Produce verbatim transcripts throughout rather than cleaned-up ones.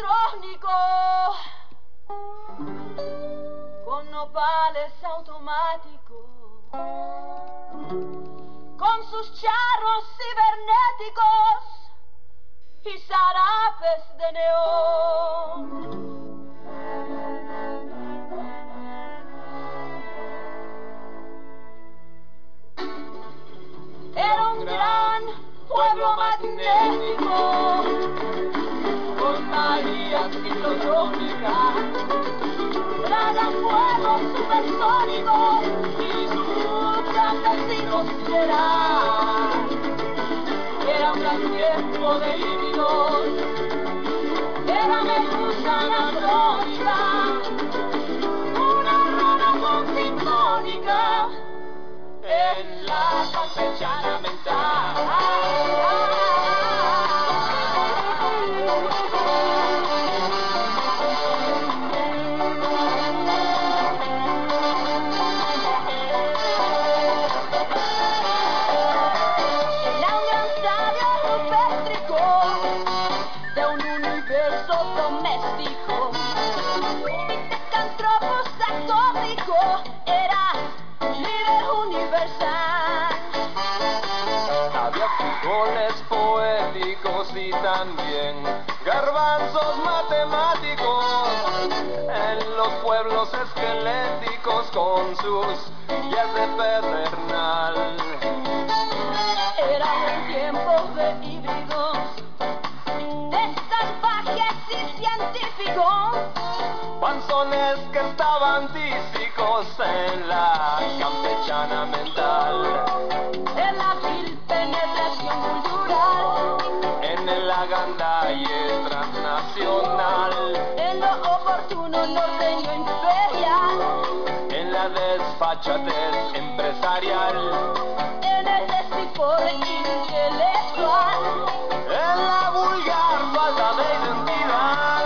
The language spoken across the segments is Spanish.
electrónico con nopales automáticos, con sus charros cibernéticos y zarapes de neón. Era un gran pueblo magnético con marías ciclotrópicas, tragafuegos supersónicos y sus campesinos serán. Era un gran tiempo de híbridos, era medusa anatrónica, una rana con sinfónica en la campechana mental. Era un gran sabio rupéstrico de un universo doméstico, un pitecantropos atómico, era líder universal. Había frijoles poéticos y también garbanzos matemáticos en los pueblos esqueléticos con sus guías de pedernal. Era un tiempo de híbridos, de salvajes y científicos, Panzones que estaban tísicos en la campechana mental, en la vil penetración cultural, en el agandalle transnacional, en lo oportuno norteño imperial, en la desfachatez empresarial, en el despifore intelectual, en la vulgar falta de identidad.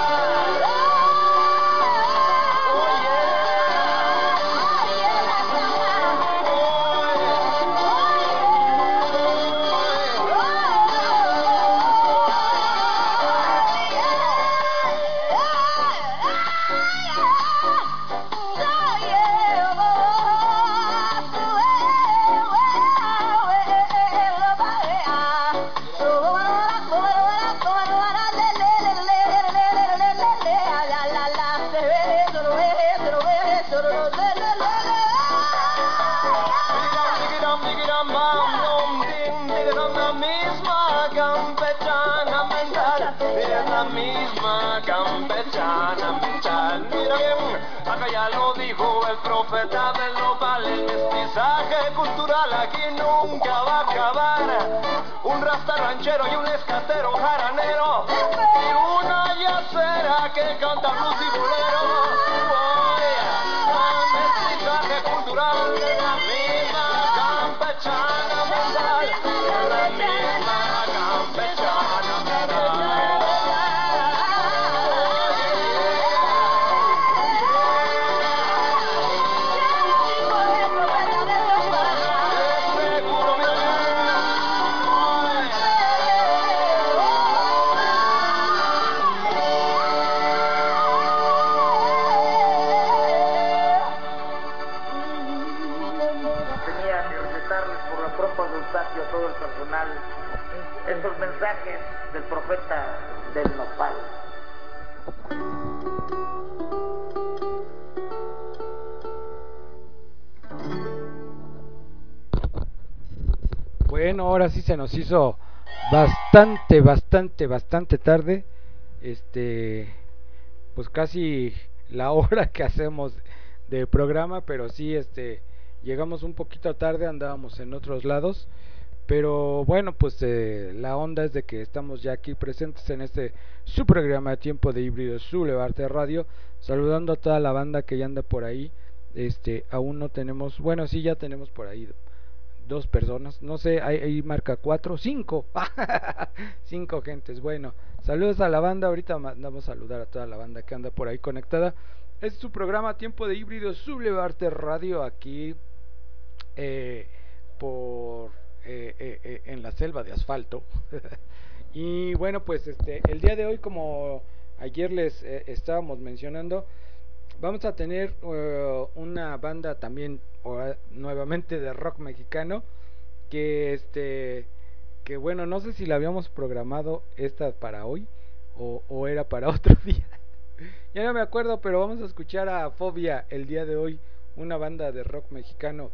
Campechana mental, mira bien, acá ya lo dijo el profeta del nopal, el mestizaje cultural aquí nunca va a acabar. Un rasta ranchero y un escatero jaranero y una yacera que canta blues y bolero. Oh, mestizaje cultural de la misma campechana mental, de la misma campechana mental. A todo el personal estos mensajes del profeta del nopal. Bueno, ahora sí se nos hizo bastante, bastante, bastante tarde. Este, pues casi la hora que hacemos del programa, pero sí, este, llegamos un poquito tarde, andábamos en otros lados. Pero bueno, pues eh, la onda es de que estamos ya aquí presentes en este su programa de Tiempo de Híbrido, su Levarte Radio, saludando a toda la banda que ya anda por ahí. Este, aún no tenemos, bueno, sí, ya tenemos por ahí dos personas, no sé, ahí, ahí marca cuatro, cinco, cinco gentes. Bueno, saludos a la banda, ahorita mandamos a saludar a toda la banda que anda por ahí conectada. Es su programa Tiempo de Híbrido, su Levarte Radio, aquí eh, por eh, eh, eh, en la selva de asfalto. Y bueno, pues este el día de hoy, como ayer les eh, estábamos mencionando, vamos a tener uh, una banda también uh, nuevamente de rock mexicano que este que bueno, no sé si la habíamos programado esta para hoy o, o era para otro día. Ya no me acuerdo, pero vamos a escuchar a Fobia el día de hoy, una banda de rock mexicano,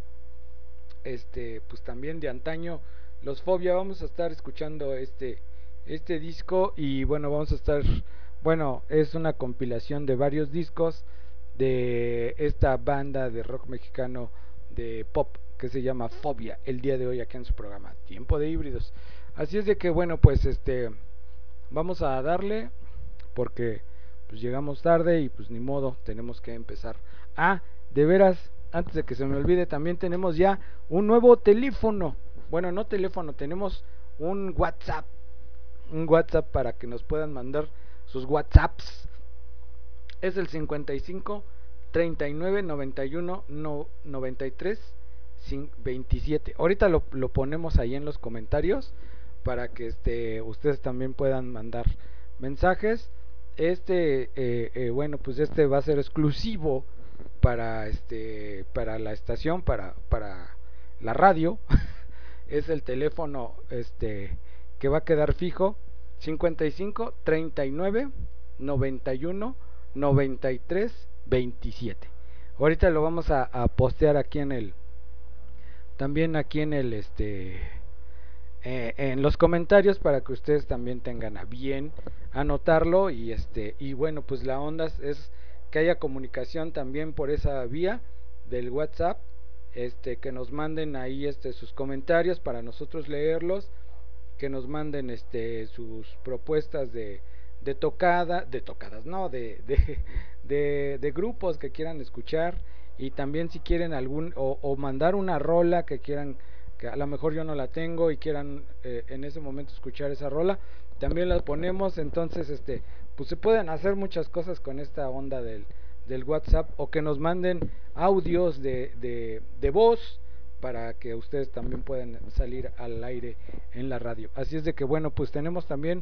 este, pues también de antaño, los Fobia. Vamos a estar escuchando este, este disco y bueno, vamos a estar, bueno, es una compilación de varios discos de esta banda de rock mexicano de pop que se llama Fobia el día de hoy aquí en su programa Tiempo de Híbridos. Así es de que bueno, pues este vamos a darle porque pues llegamos tarde y pues ni modo, tenemos que empezar. Ah, de veras, antes de que se me olvide, también tenemos ya un nuevo teléfono. Bueno, no teléfono, tenemos un WhatsApp. Un WhatsApp para que nos puedan mandar sus WhatsApps. Es el cincuenta y cinco treinta y nueve noventa y uno noventa y tres veintisiete. Ahorita lo, lo ponemos ahí en los comentarios para que este ustedes también puedan mandar mensajes. Este eh, eh, bueno, pues este va a ser exclusivo para este para la estación, para para la radio. Es el teléfono este que va a quedar fijo, cincuenta y cinco treinta y nueve noventa y uno noventa y tres veintisiete. Ahorita lo vamos a, a postear aquí en el también aquí en el este eh, en los comentarios para que ustedes también tengan a bien anotarlo y este y bueno, pues la onda es que haya comunicación también por esa vía del WhatsApp, este que nos manden ahí este sus comentarios para nosotros leerlos, que nos manden este sus propuestas de de tocada, de tocadas, no, de de, de de grupos que quieran escuchar, y también si quieren algún o, o mandar una rola que quieran, que a lo mejor yo no la tengo y quieran eh, en ese momento escuchar esa rola, también la ponemos. Entonces este pues se pueden hacer muchas cosas con esta onda del, del WhatsApp, o que nos manden audios de, de, de voz para que ustedes también puedan salir al aire en la radio. Así es de que bueno, pues tenemos también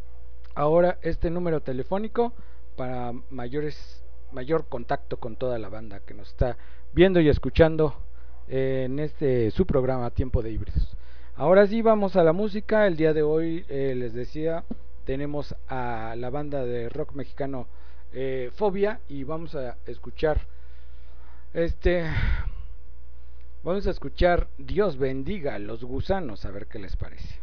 ahora este número telefónico para mayores mayor contacto con toda la banda que nos está viendo y escuchando en este su programa Tiempo de Híbridos. Ahora sí, vamos a la música. El día de hoy eh, les decía, tenemos a la banda de rock mexicano eh, Fobia, y vamos a escuchar este vamos a escuchar Dios bendiga a los gusanos, a ver qué les parece.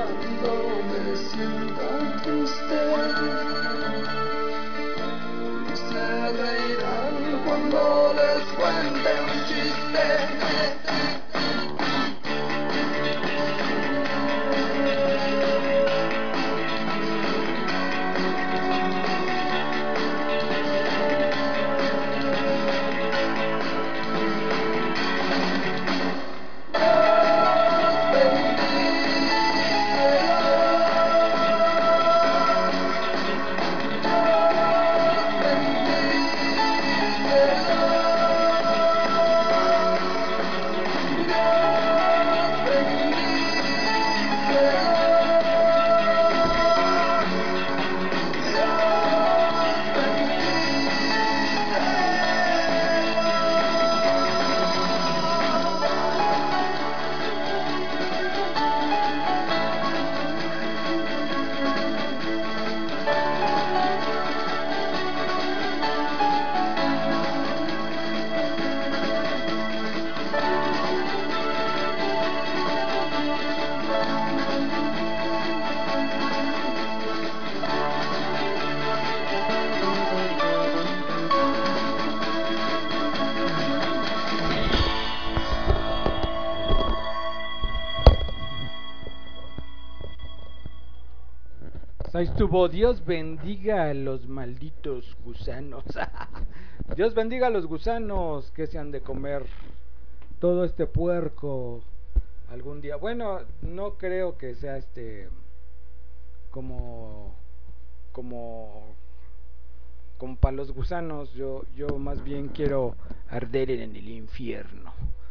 cuando me sienta triste y se reirán cuando les cuente un chiste. Ahí estuvo. Dios bendiga a los malditos gusanos. Dios bendiga a los gusanos que se han de comer todo este puerco algún día. Bueno, no creo que sea este como como como para los gusanos. Yo yo más bien quiero arder en el infierno.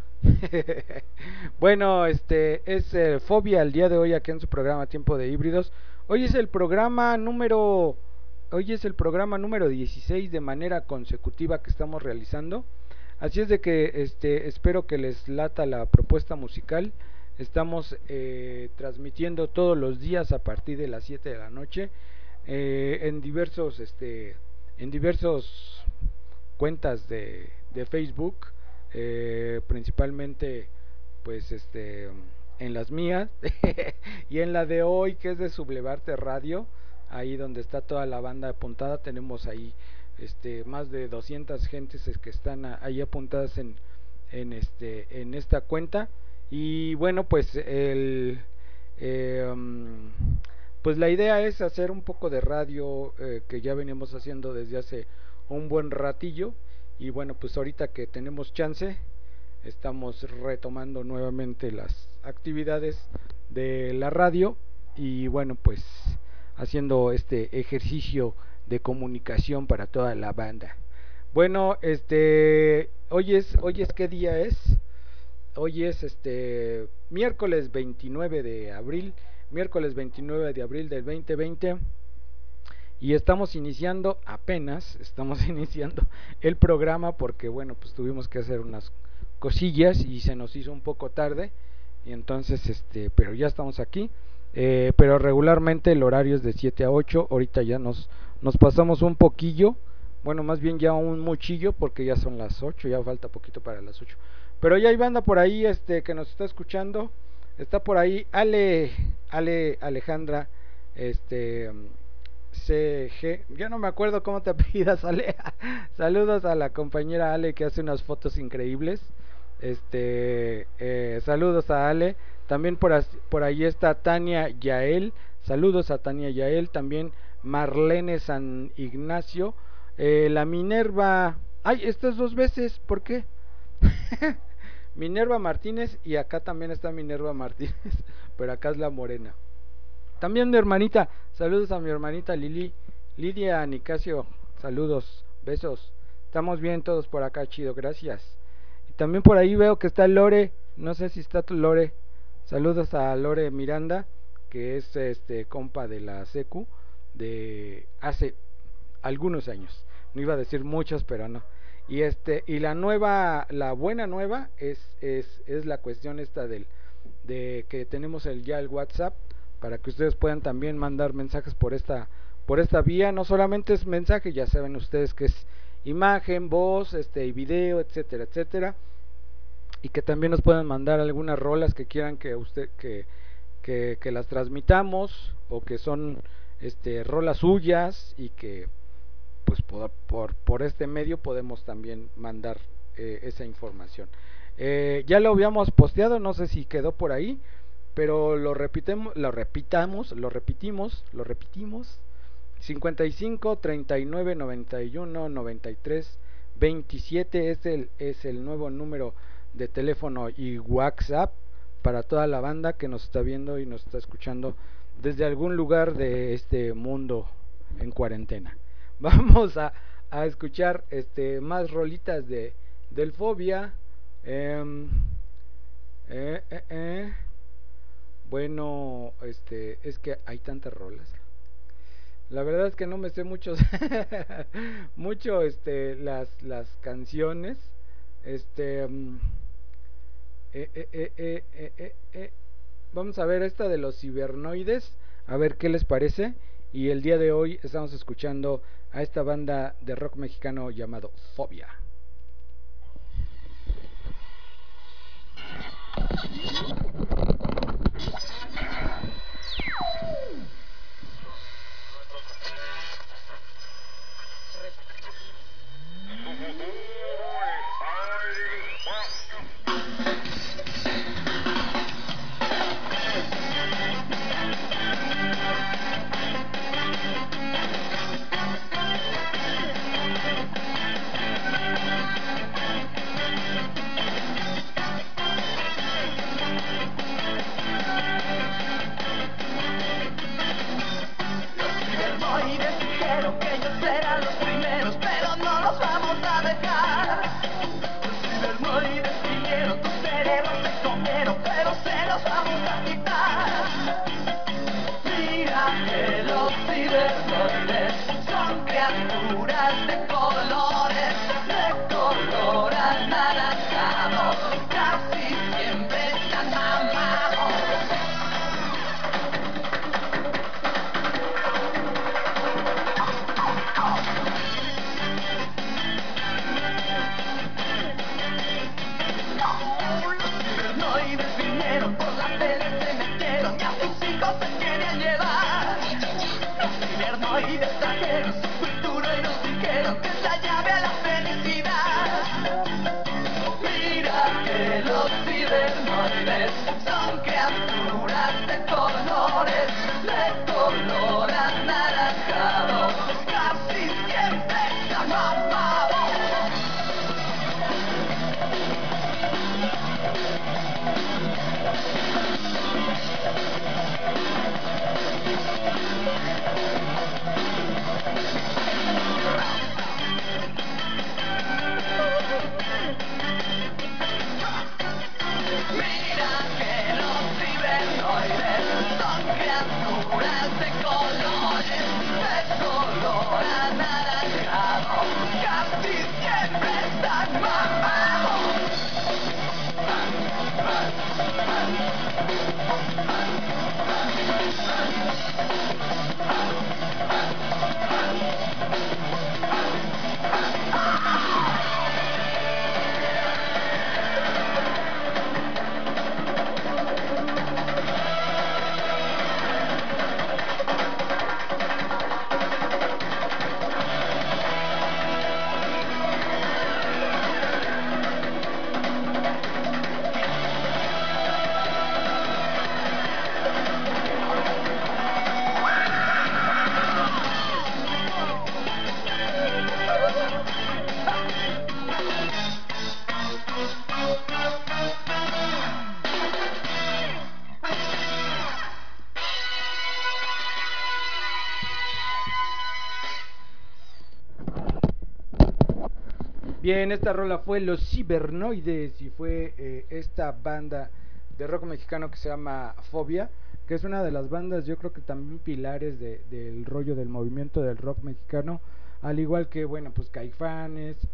Bueno, este es eh, Fobia el día de hoy aquí en su programa Tiempo de Híbridos. Hoy es el programa número hoy es el programa número dieciséis de manera consecutiva que estamos realizando. Así es de que este espero que les lata la propuesta musical. Estamos eh, transmitiendo todos los días a partir de las siete de la noche eh, en diversos este en diversos cuentas de, de Facebook, eh, principalmente pues este en las mías y en la de hoy, que es de Sublevarte Radio, ahí donde está toda la banda apuntada. Tenemos ahí este más de doscientas gentes que están ahí apuntadas en en este en esta cuenta. Y bueno, pues el eh, um, pues la idea es hacer un poco de radio eh, que ya venimos haciendo desde hace un buen ratillo. Y bueno, pues ahorita que tenemos chance, estamos retomando nuevamente las actividades de la radio y bueno, pues haciendo este ejercicio de comunicación para toda la banda. Bueno, este hoy es hoy es ¿qué día es? Hoy es este miércoles veintinueve de abril, miércoles veintinueve de abril del veinte veinte. Y estamos iniciando apenas, estamos iniciando el programa porque bueno, pues tuvimos que hacer unas cosillas y se nos hizo un poco tarde. Y entonces este, pero ya estamos aquí. Eh, pero regularmente el horario es de siete a ocho. Ahorita ya nos, nos pasamos un poquillo. Bueno, más bien ya un muchillo porque ya son las ocho, ya falta poquito para las ocho. Pero ya hay banda por ahí este que nos está escuchando. Está por ahí Ale, Ale Alejandra, este C G, ya no me acuerdo cómo te apellidas, Ale. Saludos a la compañera Ale que hace unas fotos increíbles. Este, eh, saludos a Ale. También por, as, por ahí está Tania Yael. Saludos a Tania Yael. También Marlene San Ignacio. Eh, la Minerva. Ay, estas dos veces, ¿por qué? Minerva Martínez, y acá también está Minerva Martínez, pero acá es la morena. También mi hermanita, saludos a mi hermanita Lili, Lidia Nicasio, saludos, besos. Estamos bien todos por acá, chido, gracias. Y también por ahí veo que está Lore, no sé si está tu Lore. Saludos a Lore Miranda, que es este compa de la secu de hace algunos años. No iba a decir muchos, pero no. Y este y la nueva, la buena nueva es es es la cuestión esta del de que tenemos el ya el WhatsApp para que ustedes puedan también mandar mensajes por esta por esta vía. No solamente es mensaje, ya saben ustedes que es imagen, voz, este y video, etcétera, etcétera. Y que también nos puedan mandar algunas rolas que quieran que usted que que, que las transmitamos o que son este rolas suyas y que pues por, por, por este medio podemos también mandar eh, esa información. Eh, ya lo habíamos posteado, no sé si quedó por ahí, pero lo repitemos, lo repitamos, lo repetimos, lo repetimos. cincuenta y cinco, treinta y nueve, noventa y uno, noventa y tres, veintisiete es el, es el nuevo número de teléfono y WhatsApp para toda la banda que nos está viendo y nos está escuchando desde algún lugar de este mundo en cuarentena. Vamos a, a escuchar este más rolitas de del Fobia. Eh, eh, eh, eh. Bueno, este es que hay tantas rolas. La verdad es que no me sé muchos mucho este las las canciones. Este um, eh, eh, eh, eh, eh, eh, eh. Vamos a ver esta de los cibernoides, a ver qué les parece. Y el día de hoy estamos escuchando a esta banda de rock mexicano llamado Fobia. Bien, esta rola fue Los Cibernoides y fue eh, esta banda de rock mexicano que se llama Fobia, que es una de las bandas, yo creo que también pilares de, del rollo del movimiento del rock mexicano, al igual que, bueno, pues Caifanes,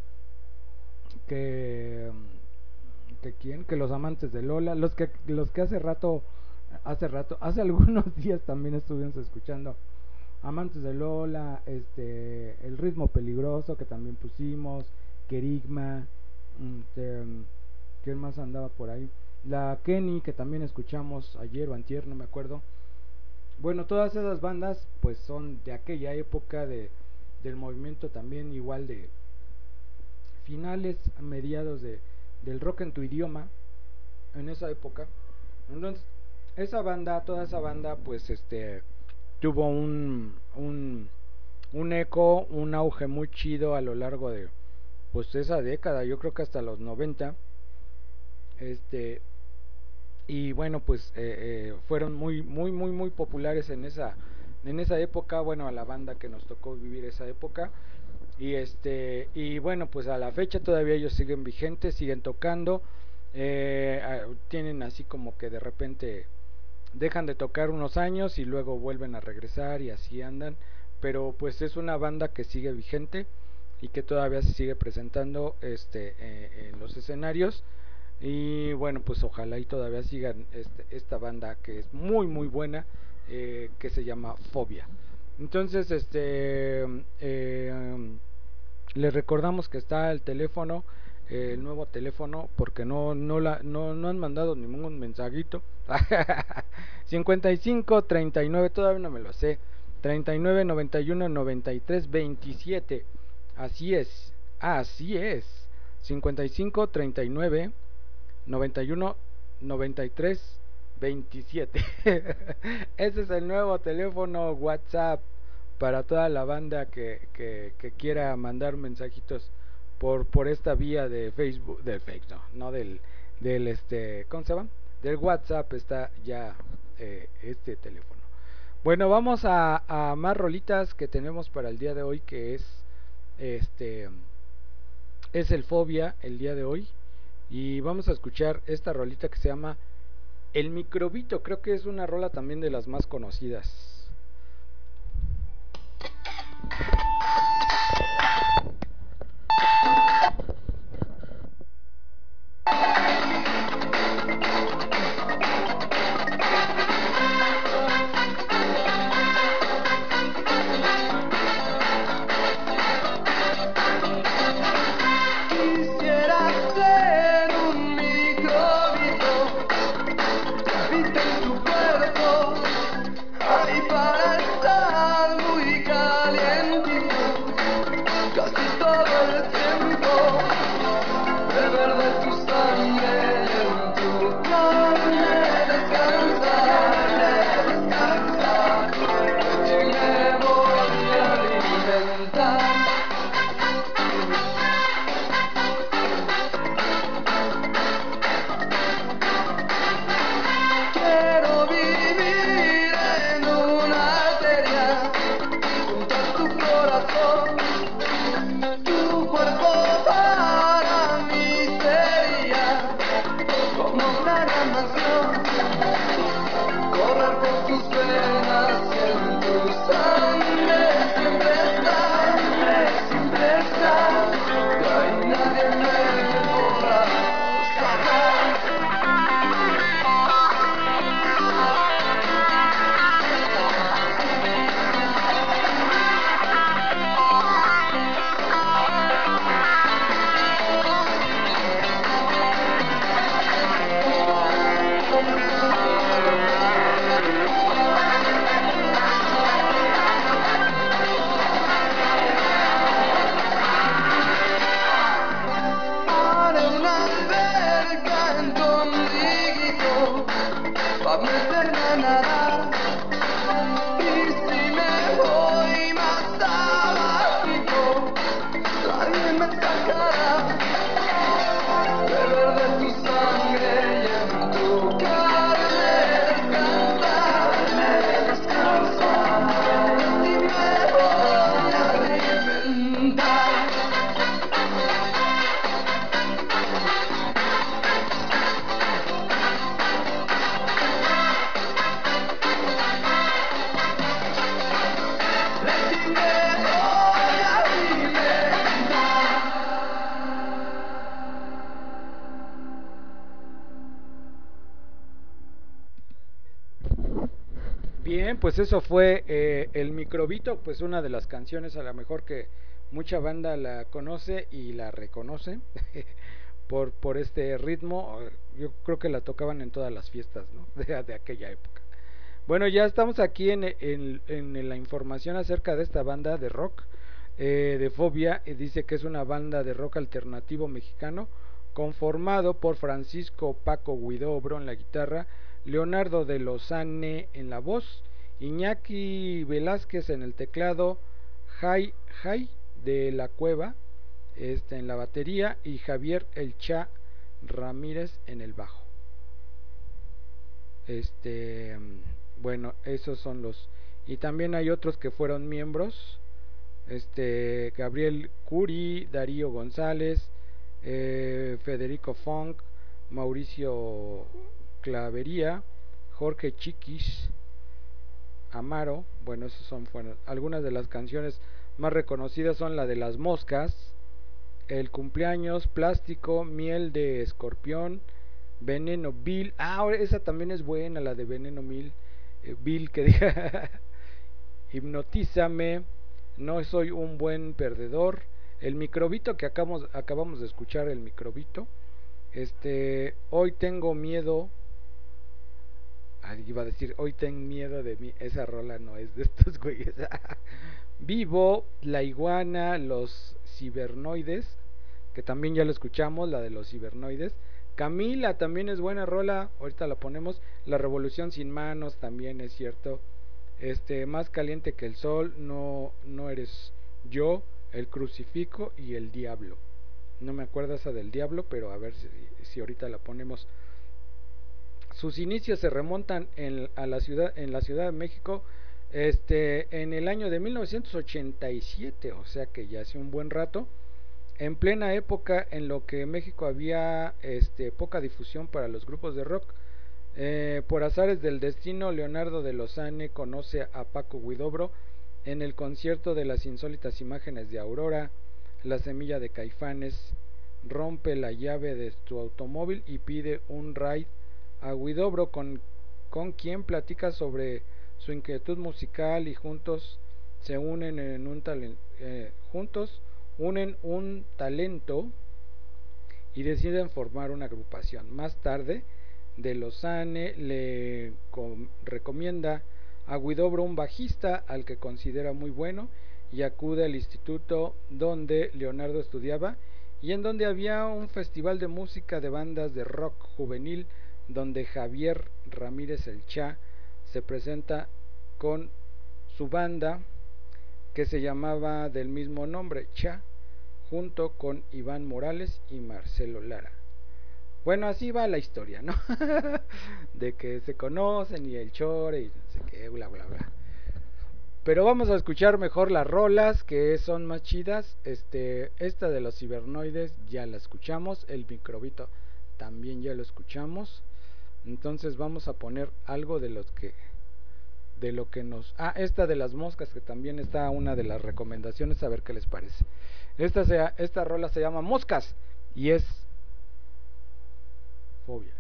que, que quién, que los Amantes de Lola, los que los que hace rato, hace rato, hace algunos días también estuvimos escuchando Amantes de Lola, este, El Ritmo Peligroso que también pusimos, Querigma, este, ¿quién más andaba por ahí? la Kenny, que también escuchamos ayer o antier, no me acuerdo. Bueno, todas esas bandas pues son de aquella época de, del movimiento también igual de finales, mediados de, del rock en tu idioma, en esa época. Entonces, esa banda, toda esa banda pues este tuvo un, un, un eco, un auge muy chido a lo largo de pues esa década, yo creo que hasta los noventa. Este, y bueno, pues eh, eh, fueron muy, muy, muy, muy populares en esa, en esa época, bueno, a la banda que nos tocó vivir esa época. Y este, y bueno, pues a la fecha todavía ellos siguen vigentes, siguen tocando, eh, tienen así como que de repente dejan de tocar unos años y luego vuelven a regresar y así andan, pero pues es una banda que sigue vigente y que todavía se sigue presentando este eh, en los escenarios. Y bueno, pues ojalá y todavía sigan este, esta banda que es muy muy buena, eh, que se llama Fobia. Entonces este eh, les recordamos que está el teléfono, eh, el nuevo teléfono, porque no no la no, no han mandado ningún mensajito. cincuenta y cinco treinta y nueve, todavía no me lo sé. treinta y nueve noventa y uno noventa y tres veintisiete. Así es. Así es. cincuenta y cinco treinta y nueve noventa y uno noventa y tres veintisiete. Ese es el nuevo teléfono WhatsApp para toda la banda que, que, que quiera mandar mensajitos por por esta vía de Facebook, del Facebook, no, no del del este, ¿cómo se llama? Del WhatsApp está ya eh, este teléfono. Bueno, vamos a, a más rolitas que tenemos para el día de hoy, que es este es el Fobia el día de hoy, y vamos a escuchar esta rolita que se llama El Microbito. Creo que es una rola también de las más conocidas. Quisiera ser un microbito que habita en tu cuerpo, ahí para estar muy calientito casi todo el tiempo, beber de tu sangre y en tu carne descansar, descansar, de ti me voy a alimentar. Quiero vivir en una arteria junto a tu corazón. Tu cuerpo para mí sería como una gran mansión. Correr por tus venas y en tu sangre siempre está, siempre está. De ahí nadie me podrá sacar. Haré una alberca en tu ombliguito pa' meterme a nadar. Y si me voy más abajito, nadie me sacará. Beber de tu sangre y en tu carne descansar, descansar. De ti me voy a alimentar. De ti me voy a alimentar. Bien, pues eso fue eh, El Microbito, pues una de las canciones a lo mejor que mucha banda la conoce y la reconoce, por, por este ritmo. Yo creo que la tocaban en todas las fiestas, ¿no? de, de aquella época. Bueno, ya estamos aquí en, en, en la información acerca de esta banda de rock, eh, de Fobia. Eh, dice que es una banda de rock alternativo mexicano conformado por Francisco Paco Huidobro en la guitarra, Leonardo de Lozane en la voz, Iñaki Velázquez en el teclado, Jai, Jai de la Cueva este, en la batería y Javier El Cha Ramírez en el bajo. Este, bueno, esos son los. Y también hay otros que fueron miembros. Este, Gabriel Curi, Darío González, eh, Federico Funk, Mauricio Clavería, Jorge Chiquis, Amaro. Bueno, esos son bueno, algunas de las canciones más reconocidas son la de Las Moscas, El Cumpleaños, Plástico, Miel de Escorpión, Veneno Bill. Ah, esa también es buena, la de Veneno Bill, eh, Bill que diga. Hipnotízame, No soy un buen perdedor, El Microbito que acabamos, acabamos de escuchar, El Microbito. Este, Hoy tengo miedo. Ah, iba a decir, hoy tengo miedo de mí. Esa rola no es de estos güeyes. Vivo, La Iguana, Los Cibernoides, que también ya lo escuchamos, la de Los Cibernoides. Camila también es buena rola, ahorita la ponemos. La Revolución Sin Manos también es cierto. Este, Más Caliente que el Sol, No, no eres yo, El Crucifijo y El Diablo. No me acuerdo esa del Diablo, pero a ver si, si ahorita la ponemos. Sus inicios se remontan en, a la ciudad, en la Ciudad de México, este, en el año de mil novecientos ochenta y siete, o sea que ya hace un buen rato, en plena época en lo que en México había este, poca difusión para los grupos de rock. Eh, por azares del destino, Leonardo de Lozane conoce a Paco Huidobro en el concierto de Las Insólitas Imágenes de Aurora, La Semilla de Caifanes. Rompe la llave de tu automóvil y pide un ride a Huidobro, con, con quien platica sobre su inquietud musical, y juntos se unen en un talento, eh, juntos unen un talento y deciden formar una agrupación. Más tarde, de Lozane le recomienda a Huidobro un bajista al que considera muy bueno, y acude al instituto donde Leonardo estudiaba y en donde había un festival de música de bandas de rock juvenil, donde Javier Ramírez El Cha se presenta con su banda que se llamaba del mismo nombre, Cha, junto con Iván Morales y Marcelo Lara. Bueno, así va la historia, ¿no? De que se conocen y el chore y no sé qué, bla bla bla. Pero vamos a escuchar mejor las rolas que son más chidas. Este, esta de Los Cibernoides ya la escuchamos, El Microbito también ya lo escuchamos. Entonces vamos a poner algo de los que de lo que nos ah esta de Las Moscas, que también está una de las recomendaciones, a ver qué les parece. Esta sea, esta rola se llama Moscas y es Fobia.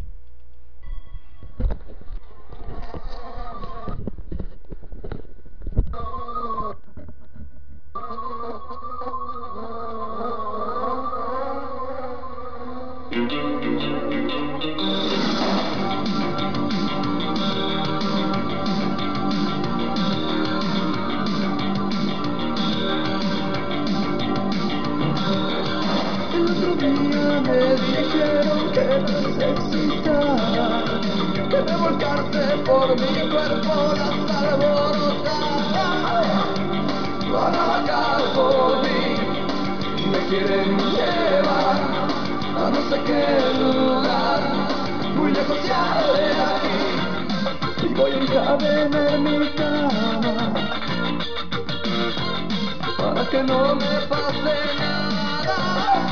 El otro día me dijeron que necesitaba que revolcarse por mi cuerpo las alborotadas para vacar por mí. Me quieren llevar a no sé qué lugar, muy lejos ya de aquí, y voy a encadenar mi cama para que no me pase nada.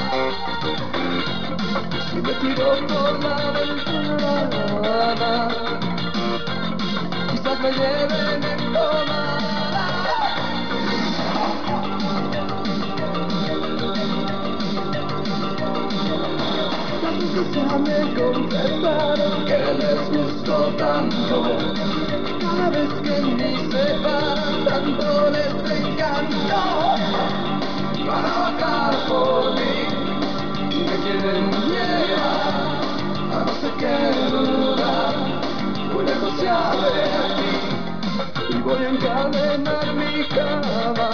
Si me tiro por la ventana, quizás me lleven en tomada. Las mujeres ya me confesaron que les gustó tanto, cada vez que me separan tanto les encantó, para vacar por mí. Me quieren llevar a no sé qué lugar, muy lejos ya de aquí, y voy a encadenar mi cama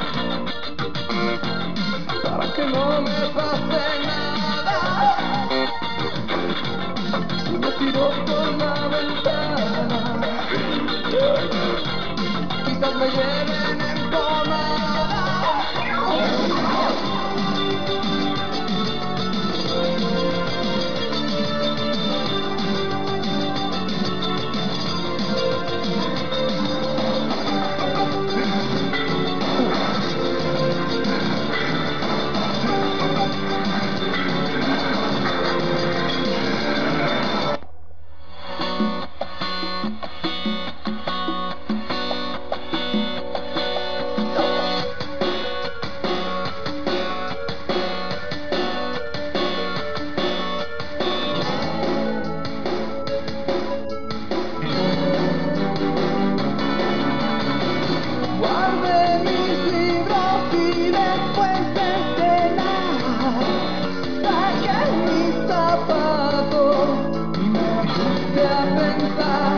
para que no me pase nada. Si me tiro por la ventana, quizás me lleven en pomada. Guardé mis libros y después de cenar saqué mis zapatos y me puse a pensar.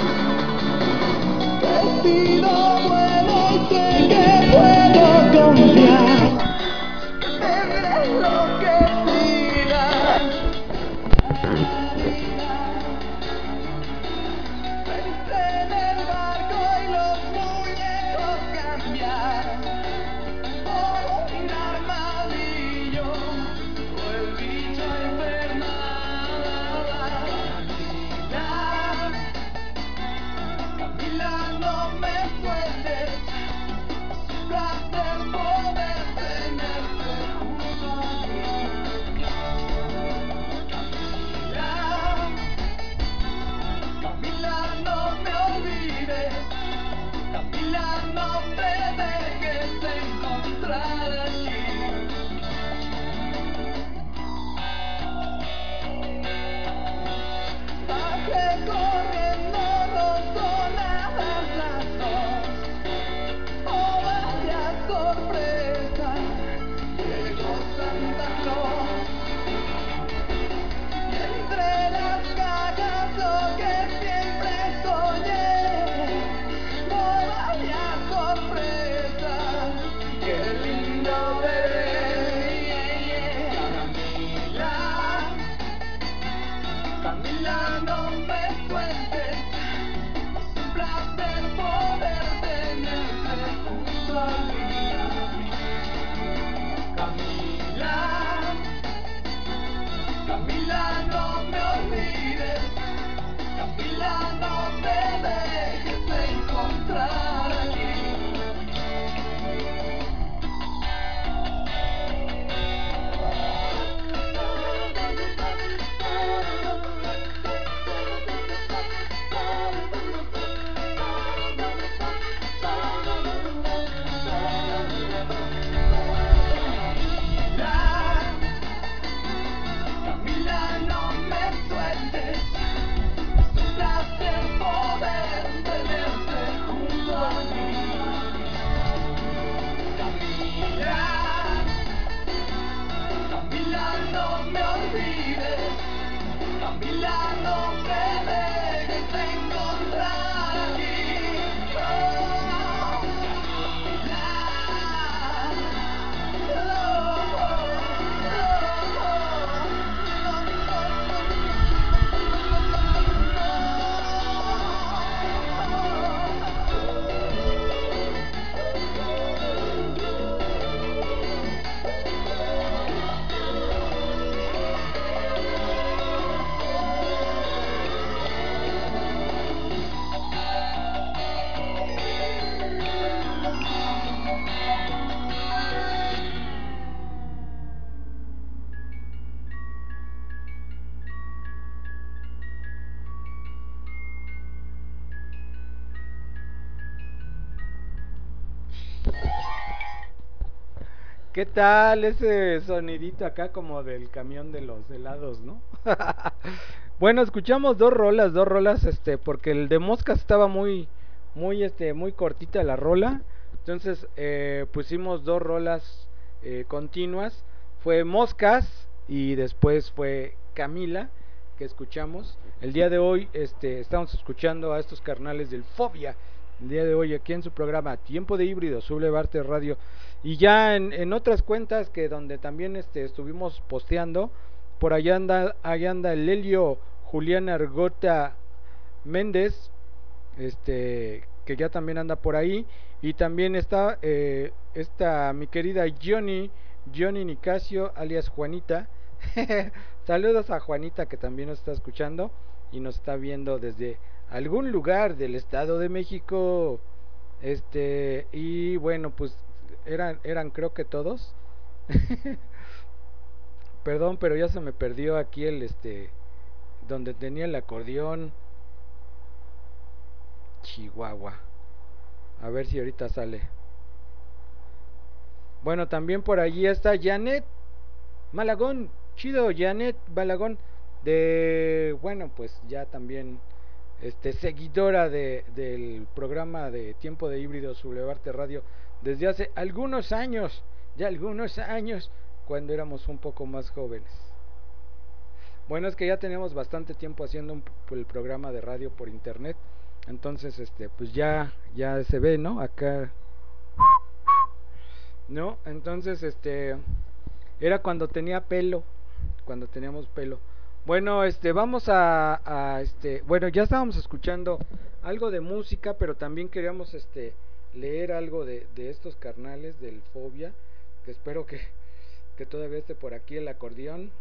He sido bueno y sé que puedo confiar. Tendré lo que pidas. Pensé en el barco y los muñecos cambiar por un armadillo o el bicho infernal. Camila, Camila, no me sueltes. Es un placer poder tenerte junto a mí. Camila, Camila, no me olvides. Camila, no te dejes encontrar aquí. Bajé corriendo, no sonadas las dos. Oh, vaya sorpresa, llegó Santa Claus. Y entre las cajas lo que siempre soñé. Oh, vaya sorpresa, qué lindo bebé. Camila, Camila, no me sueltes. Es un placer poder tenerte junto a mí. Camila, Camila, no me olvides. Camila, no te dejes encontrar aquí. Camila, no me sueltes. Es un placer poder tenerte junto a mí. Camila, Camila, no me olvides. Camila, no te dejes encontrar aquí. Oh, ¿Qué tal ese sonidito acá como del camión de los helados, no? Bueno, escuchamos dos rolas, dos rolas, este, porque el de Moscas estaba muy, muy, este, muy cortita la rola. Entonces eh, pusimos dos rolas eh, continuas. Fue Moscas y después fue Camila, que escuchamos. El día de hoy este, estamos escuchando a estos carnales del Fobia. El día de hoy aquí en su programa Tiempo de Híbrido, Sublevarte Radio. Y ya en, en otras cuentas que donde también este, estuvimos posteando, por allá anda, allá anda el Helio Julián Argota Méndez, este, que ya también anda por ahí. Y también está eh, esta mi querida Johnny, Johnny Nicasio, alias Juanita. Saludos a Juanita, que también nos está escuchando y nos está viendo desde algún lugar del Estado de México. Este, y bueno, pues eran, eran creo que todos. Perdón, pero ya se me perdió aquí el este donde tenía el acordeón. Chihuahua. A ver si ahorita sale. Bueno, también por allí está Janet Malagón. Chido, Janet Malagón. De, bueno, pues ya también este seguidora de, del programa de Tiempo de Híbrido Sublevarte Radio desde hace algunos años. Ya algunos años, cuando éramos un poco más jóvenes. Bueno, es que ya tenemos bastante tiempo haciendo un, el programa de radio por internet. Entonces, este, pues ya, ya se ve, ¿no? Acá, ¿no? Entonces, este, era cuando tenía pelo, cuando teníamos pelo. Bueno, este, vamos a, a, este, bueno, ya estábamos escuchando algo de música, pero también queríamos, este, leer algo de, de estos carnales del Fobia, que espero que, que todavía esté por aquí el acordeón,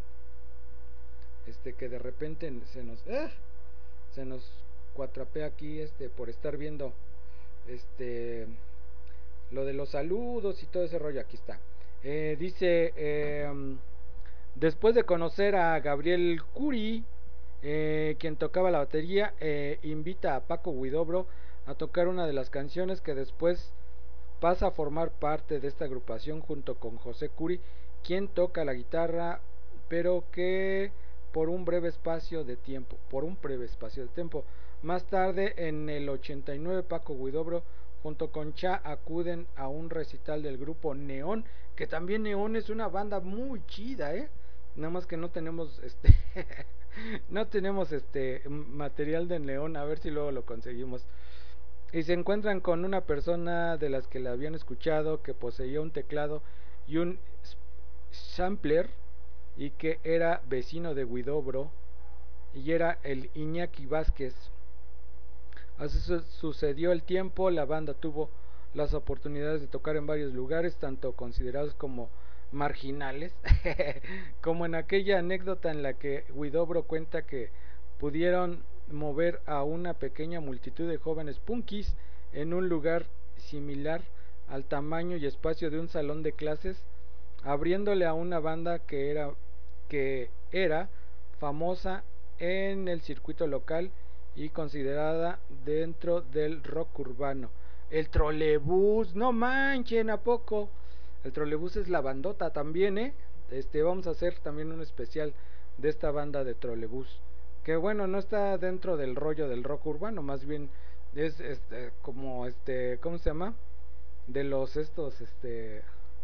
este, que de repente se nos, ¡ah! se nos cuatrapea aquí, este, por estar viendo, este, lo de los saludos y todo ese rollo. Aquí está. Eh, dice, eh, después de conocer a Gabriel Curi, eh, quien tocaba la batería, eh, invita a Paco Huidobro a tocar una de las canciones que después pasa a formar parte de esta agrupación junto con José Curi, quien toca la guitarra, pero que por un breve espacio de tiempo, por un breve espacio de tiempo. Más tarde, en el ochenta y nueve, Paco Huidobro junto con Cha acuden a un recital del grupo Neón, que también Neón es una banda muy chida, eh. Nada más que no tenemos este no tenemos este material de Neón, a ver si luego lo conseguimos. Y se encuentran con una persona de las que la habían escuchado, que poseía un teclado y un sampler, y que era vecino de Huidobro, y era el Iñaki Vázquez. Así su sucedió el tiempo, la banda tuvo las oportunidades de tocar en varios lugares, tanto considerados como marginales, como en aquella anécdota en la que Huidobro cuenta que pudieron mover a una pequeña multitud de jóvenes punkis en un lugar similar al tamaño y espacio de un salón de clases, abriéndole a una banda que era, que era famosa en el circuito local y considerada dentro del rock urbano. El Trolebús, no manchen, ¿a poco? El Trolebús es la bandota también, ¿eh? Este, vamos a hacer también un especial de esta banda de Trolebús, que bueno, no está dentro del rollo del rock urbano, más bien es este como este, ¿cómo se llama? De los estos, este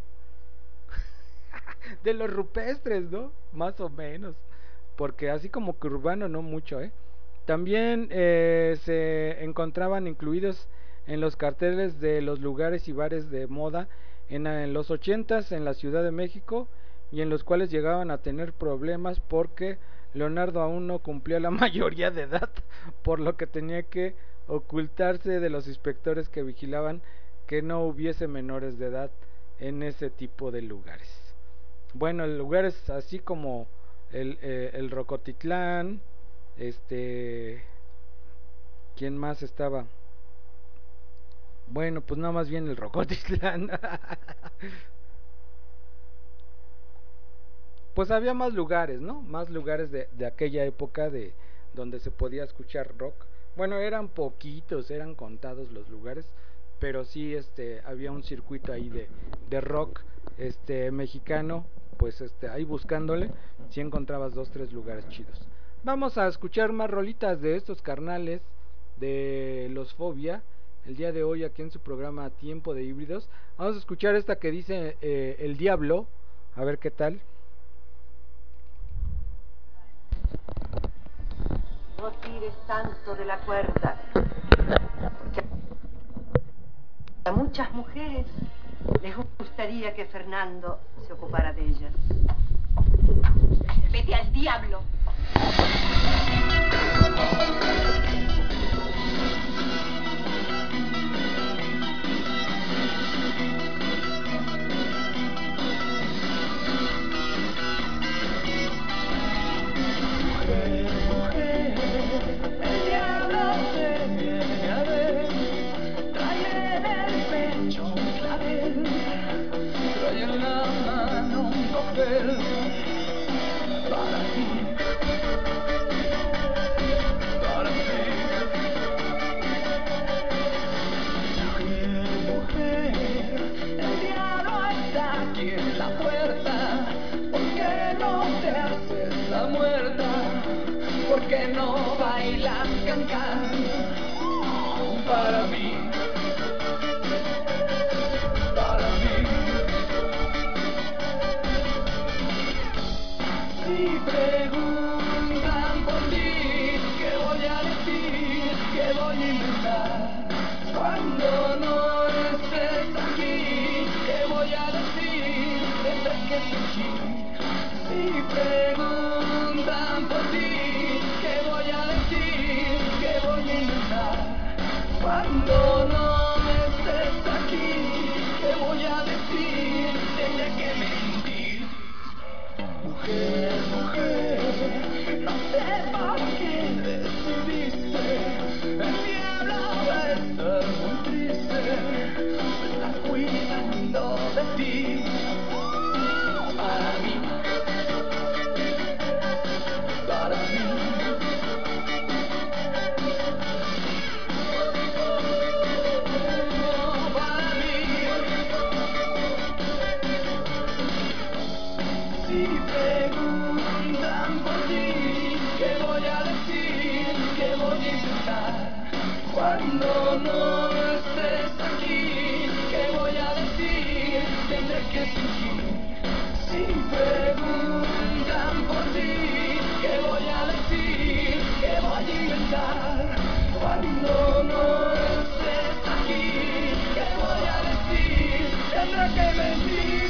de los rupestres, ¿no? Más o menos, porque así como que urbano no mucho, ¿eh? También eh, se encontraban incluidos en los carteles de los lugares y bares de moda en, en los ochentas en la Ciudad de México, y en los cuales llegaban a tener problemas porque Leonardo aún no cumplía la mayoría de edad, por lo que tenía que ocultarse de los inspectores que vigilaban que no hubiese menores de edad en ese tipo de lugares. Bueno, lugares así como el, eh, el Rocotitlán, este, ¿quién más estaba? Bueno, pues nada más bien el Rocotitlán. Pues había más lugares, ¿no? Más lugares de, de aquella época de donde se podía escuchar rock. Bueno, eran poquitos, eran contados los lugares, pero sí, este, había un circuito ahí de, de rock, este, mexicano. Pues este, ahí buscándole, si sí encontrabas dos, tres lugares chidos. Vamos a escuchar más rolitas de estos carnales de los Fobia el día de hoy aquí en su programa Tiempo de Híbridos. Vamos a escuchar esta que dice eh, El Diablo, a ver qué tal. no tires tanto de la cuerda, porque a muchas mujeres les gustaría que Fernando se ocupara de ellas. Vete al diablo. Mujer, mujer, el diablo te viene a ver. Trae en el pecho un clavel, trae en la mano un papel para ti, para ti. Mujer, mujer, el diablo está aquí en la puerta. ¿Por qué no te haces la muerta? ¿Por qué no bailas cancan para mí? Para mí. Si preguntan por ti, ¿qué voy a decir? ¿Qué voy a inventar? Cuando no estés aquí, ¿qué voy a decir? Tendré que fingir. Si preguntan por ti, ¿qué voy a decir? ¿Qué voy a inventar? Cuando no estés aquí, ¿qué voy a decir? Tendré que mentir. Mujer, mujer, no sé por qué decidiste. El diablo va a estar muy triste. Se está cuidando de ti. Para mí, para mí. Oh, para mí. Si preguntan por ti, ¿qué voy a decir? ¿Qué voy a intentar? Cuando no estés aquí, ¿qué voy a decir? Tendré que fingir. Si preguntan por ti, ¿qué voy a decir? ¿Qué voy a inventar? Cuando no estés aquí, ¿qué voy a decir? Tendré que mentir.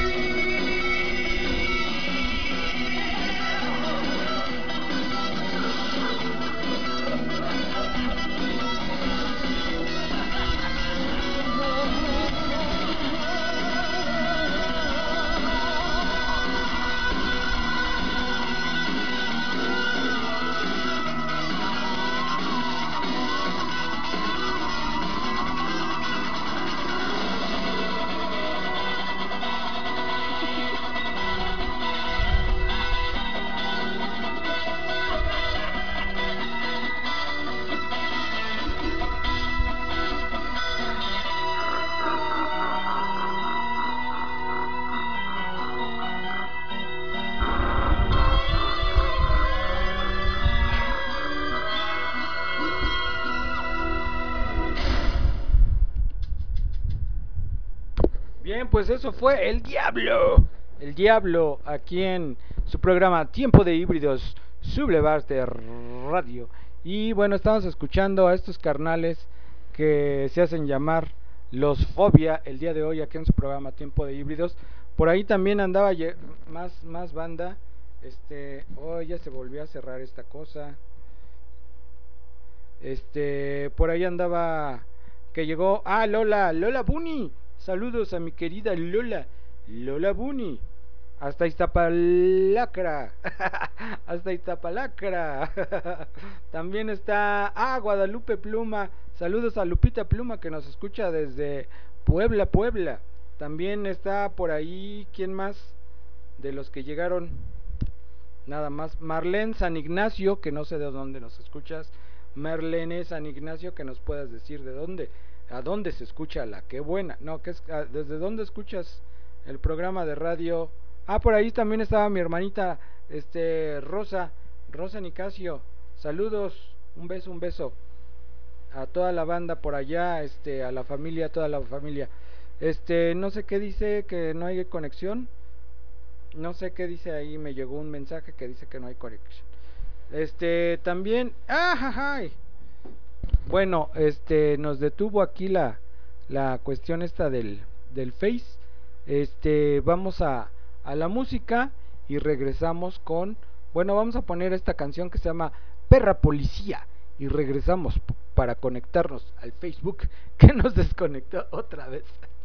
Bien, pues eso fue El Diablo. El Diablo aquí en su programa Tiempo de Híbridos, Sublevar de Radio. Y bueno, estamos escuchando a estos carnales que se hacen llamar Los Fobia el día de hoy aquí en su programa Tiempo de Híbridos. Por ahí también andaba más, más banda. Este, oh, ya se volvió a cerrar esta cosa. Este, por ahí andaba que llegó, ah, Lola, Lola Bunny. Saludos a mi querida Lola, Lola Bunny. Hasta Iztapalacra. Hasta Iztapalacra. También está, ah, Guadalupe Pluma. Saludos a Lupita Pluma que nos escucha desde Puebla, Puebla. También está por ahí, ¿quién más? De los que llegaron. Nada más, Marlene San Ignacio, que no sé de dónde nos escuchas. Marlene San Ignacio, que nos puedas decir de dónde, a dónde se escucha la qué buena, no, que es, a, desde dónde escuchas el programa de radio. Ah, por ahí también estaba mi hermanita, este, Rosa, Rosa Nicasio. Saludos, un beso, un beso a toda la banda por allá, este, a la familia, a toda la familia. Este, no sé qué dice, que no hay conexión. No sé qué dice ahí, me llegó un mensaje que dice que no hay conexión. Este, también, ah, bueno, este, nos detuvo aquí la, la cuestión esta del, del Face. Este, vamos a, a la música y regresamos con, bueno, vamos a poner esta canción que se llama Perra Policía y regresamos para conectarnos al Facebook que nos desconectó otra vez.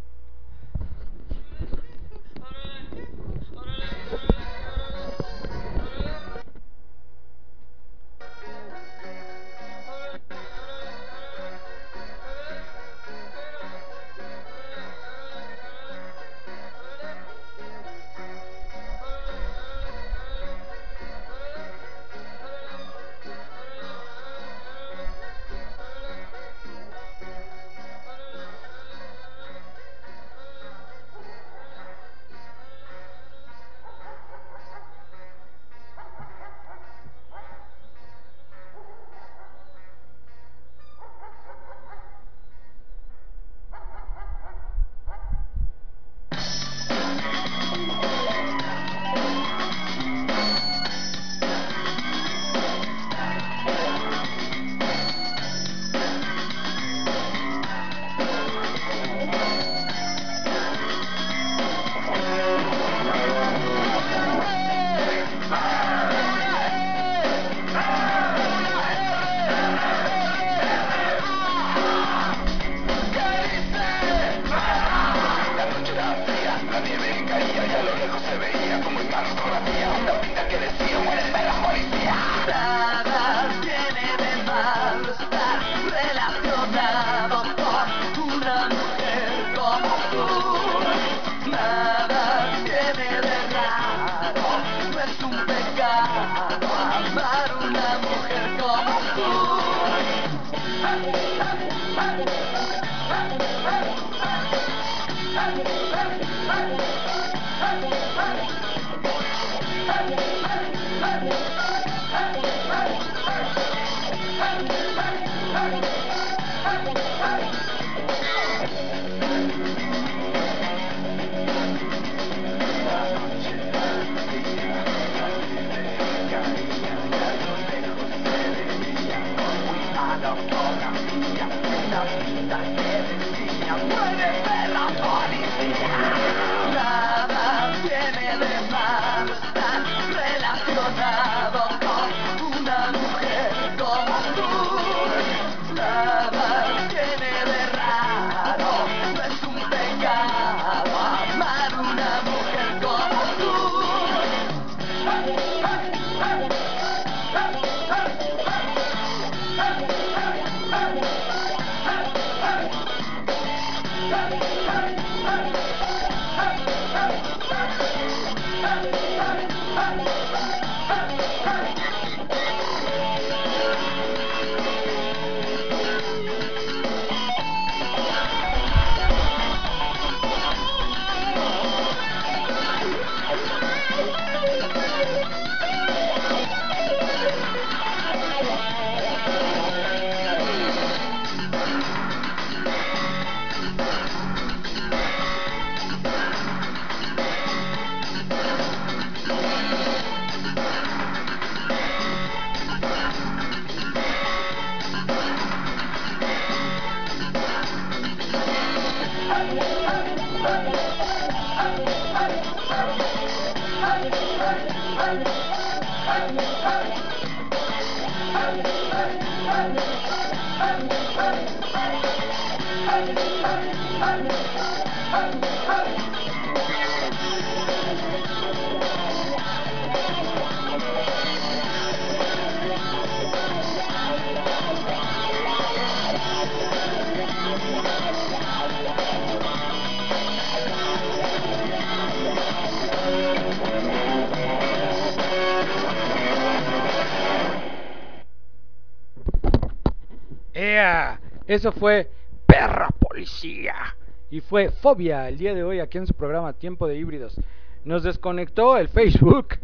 ¡Ea! Eso fue Perra Policía. Y fue Fobia el día de hoy aquí en su programa Tiempo de Híbridos. Nos desconectó el Facebook.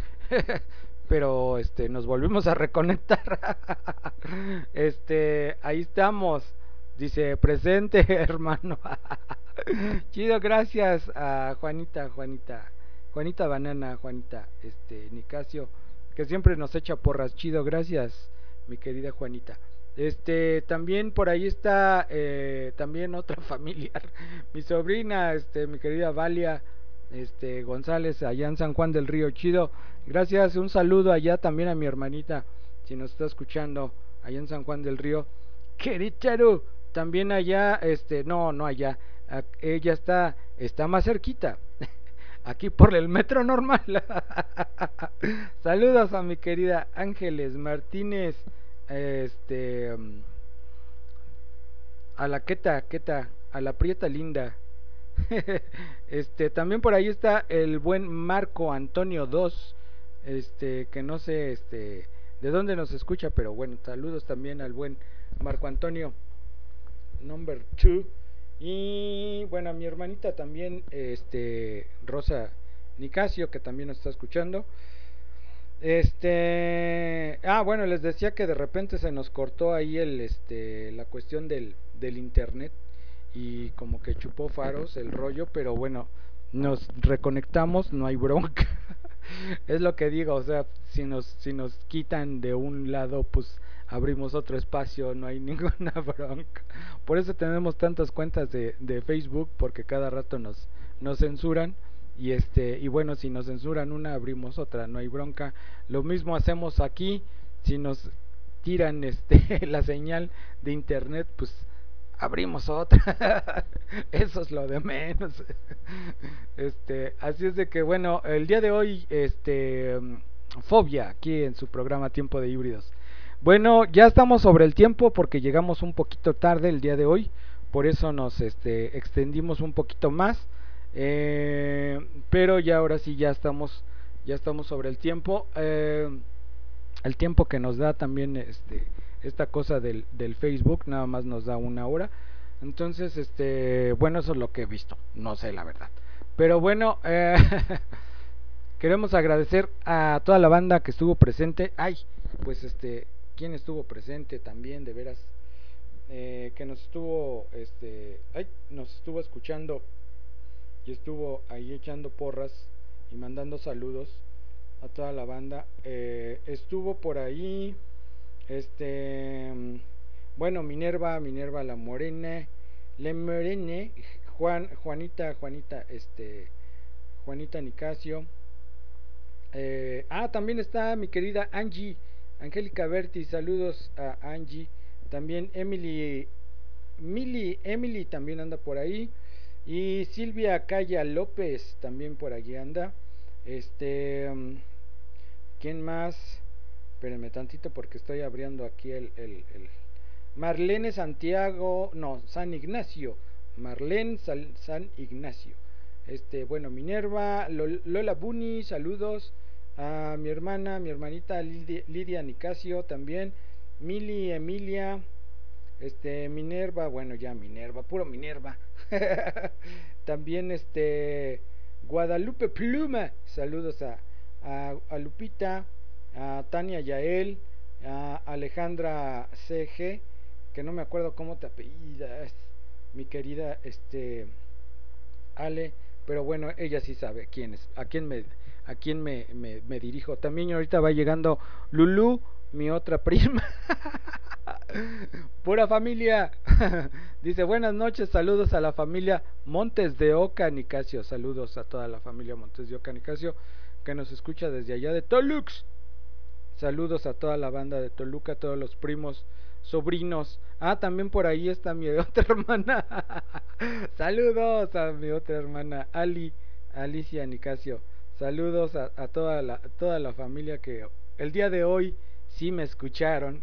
Pero este nos volvimos a reconectar. Este, ahí estamos. Dice, presente, hermano. Chido, gracias a Juanita, Juanita. Juanita Banana, Juanita, este, Nicasio. que siempre nos echa porras. Chido, gracias, mi querida Juanita. Este, también por ahí está eh, también otra familiar, mi sobrina, este, mi querida Valia, este, González, allá en San Juan del Río. Chido, gracias, un saludo allá también a mi hermanita, si nos está escuchando, allá en San Juan del Río. Querétaro, también allá, este, no, no allá, a, ella está, está más cerquita, aquí por el metro normal. Saludos a mi querida Ángeles Martínez, este, a la Queta, Queta, a la Prieta Linda. Este, también por ahí está el buen Marco Antonio dos, este, que no sé, este, de dónde nos escucha, pero bueno, saludos también al buen Marco Antonio number two. Y bueno, a mi hermanita también, este, Rosa Nicasio, que también nos está escuchando. Este, ah, bueno, les decía que de repente se nos cortó ahí el, este, la cuestión del, del internet y como que chupó faros el rollo, pero bueno, nos reconectamos, no hay bronca. Es lo que digo, o sea, si nos, si nos quitan de un lado, pues abrimos otro espacio, no hay ninguna bronca. Por eso tenemos tantas cuentas de, de Facebook, porque cada rato nos, nos censuran. Y este, y bueno, si nos censuran una, abrimos otra, no hay bronca. Lo mismo hacemos aquí, si nos tiran este la señal de internet, pues abrimos otra. Eso es lo de menos. Este, así es de que bueno, el día de hoy, este, Fobia, aquí en su programa Tiempo de Híbridos. Bueno, ya estamos sobre el tiempo porque llegamos un poquito tarde el día de hoy, por eso nos este, extendimos un poquito más. Eh, pero ya ahora sí ya estamos ya estamos sobre el tiempo, eh, el tiempo que nos da también este esta cosa del, del Facebook, nada más nos da una hora. Entonces este bueno, eso es lo que he visto, no sé la verdad, pero bueno, eh, queremos agradecer a toda la banda que estuvo presente. Ay, pues este quién estuvo presente también, de veras, eh, que nos estuvo este ay, nos estuvo escuchando y estuvo ahí echando porras y mandando saludos a toda la banda. Eh, estuvo por ahí, este, bueno, Minerva, Minerva la Morena, Le Morene, Juan, Juanita, Juanita, este, Juanita Nicasio. Eh, ah, también está mi querida Angie, Angélica Berti, saludos a Angie. También Emily, Mili, Emily también anda por ahí. Y Silvia Calla López también por allí anda. Este, ¿quién más? Espérenme tantito porque estoy abriendo aquí el, el, el... Marlene Santiago, no, San Ignacio. Marlene San, San Ignacio. Este, bueno, Minerva, Lola Buni, saludos a mi hermana, mi hermanita Lidia, Lidia Nicasio también. Mili Emilia. Este, Minerva, bueno, ya Minerva, puro Minerva. También este Guadalupe Pluma, saludos a, a, a Lupita, a Tania Yael, a Alejandra C G, que no me acuerdo cómo te apellidas, mi querida este Ale, pero bueno, ella sí sabe quién es, a quién me, a quién me, me, me dirijo. También ahorita va llegando Lulú, mi otra prima. Pura familia. Dice buenas noches, saludos a la familia Montes de Oca Nicasio. Saludos a toda la familia Montes de Oca Nicasio que nos escucha desde allá de Tolux. Saludos a toda la banda de Toluca, todos los primos, sobrinos. Ah, también por ahí está mi otra hermana. Saludos a mi otra hermana Ali, Alicia Nicasio. Saludos a, a toda la, toda la familia que el día de hoy sí me escucharon.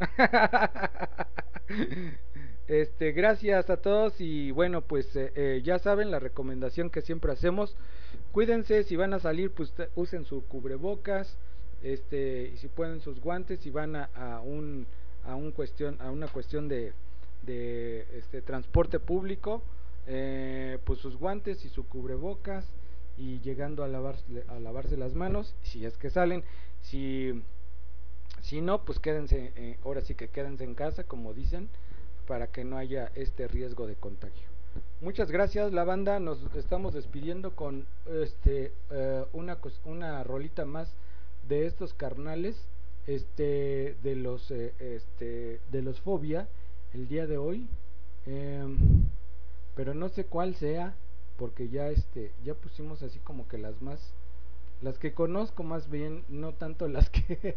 Este, gracias a todos y bueno, pues eh, eh, ya saben la recomendación que siempre hacemos. Cuídense, si van a salir, pues usen su cubrebocas, este, y si pueden sus guantes, si van a, a un a un cuestión a una cuestión de de este transporte público, eh, pues sus guantes y su cubrebocas y llegando a lavarse a lavarse las manos si es que salen. Si Si no, pues quédense, eh, ahora sí que quédense en casa, como dicen, para que no haya este riesgo de contagio. Muchas gracias, la banda, nos estamos despidiendo con este uh, una, una rolita más de estos carnales, este, de los, eh, este, de los Fobia, el día de hoy, eh, pero no sé cuál sea, porque ya, este, ya pusimos así como que las más, las que conozco más bien, no tanto las que,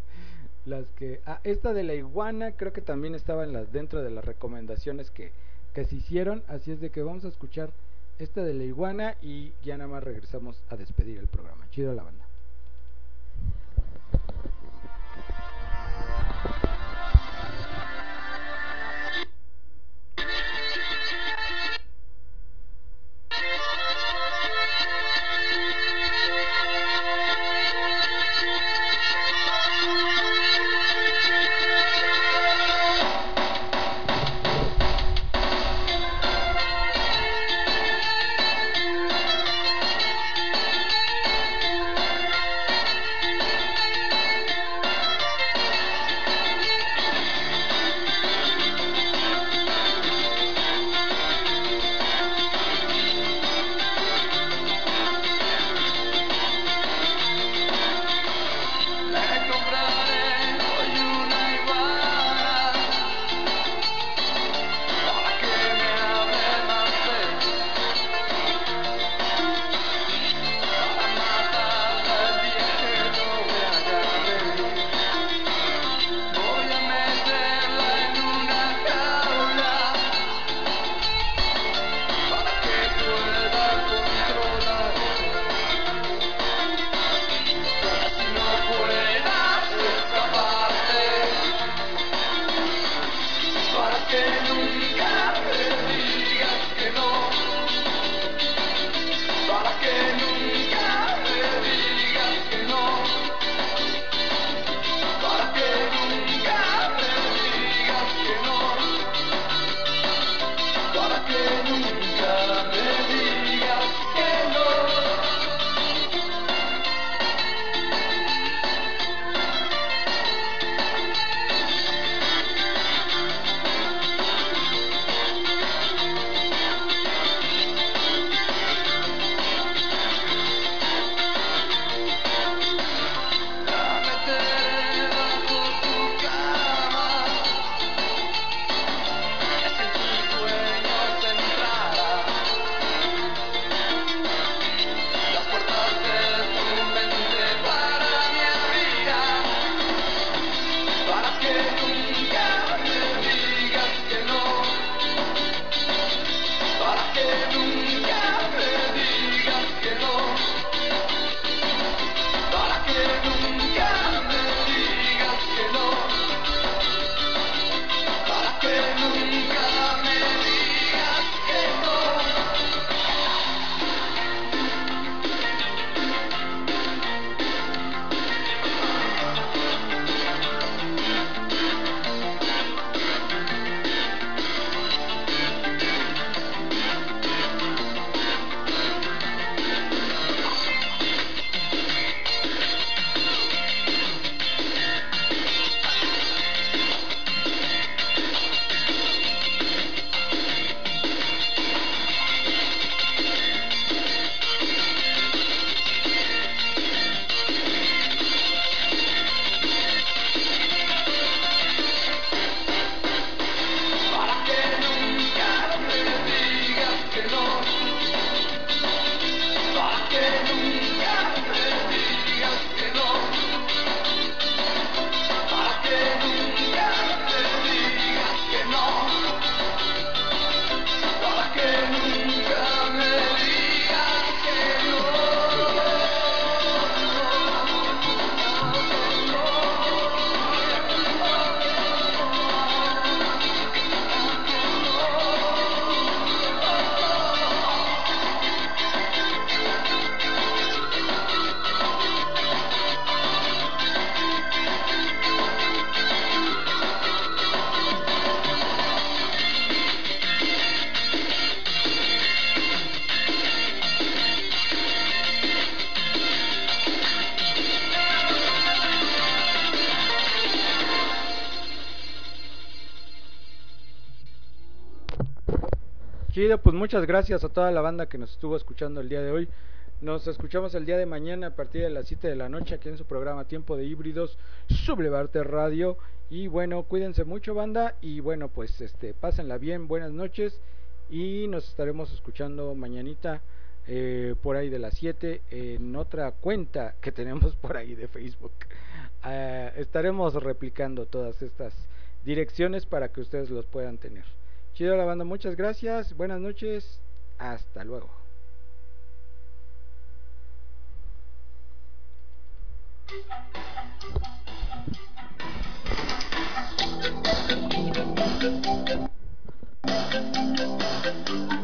las que, ah, esta de la iguana creo que también estaba en las, dentro de las recomendaciones que, que se hicieron, así es de que vamos a escuchar esta de la iguana y ya nada más regresamos a despedir el programa. Chido la banda. Chido, pues muchas gracias a toda la banda que nos estuvo escuchando el día de hoy. Nos escuchamos el día de mañana a partir de las siete de la noche aquí en su programa Tiempo de Híbridos, Sublevarte Radio. Y bueno, cuídense mucho, banda, y bueno, pues este, pásenla bien, buenas noches, y nos estaremos escuchando mañanita eh, por ahí de las siete en otra cuenta que tenemos por ahí de Facebook. Uh, estaremos replicando todas estas direcciones para que ustedes los puedan tener. Chido la banda, muchas gracias, buenas noches, hasta luego. Thank you.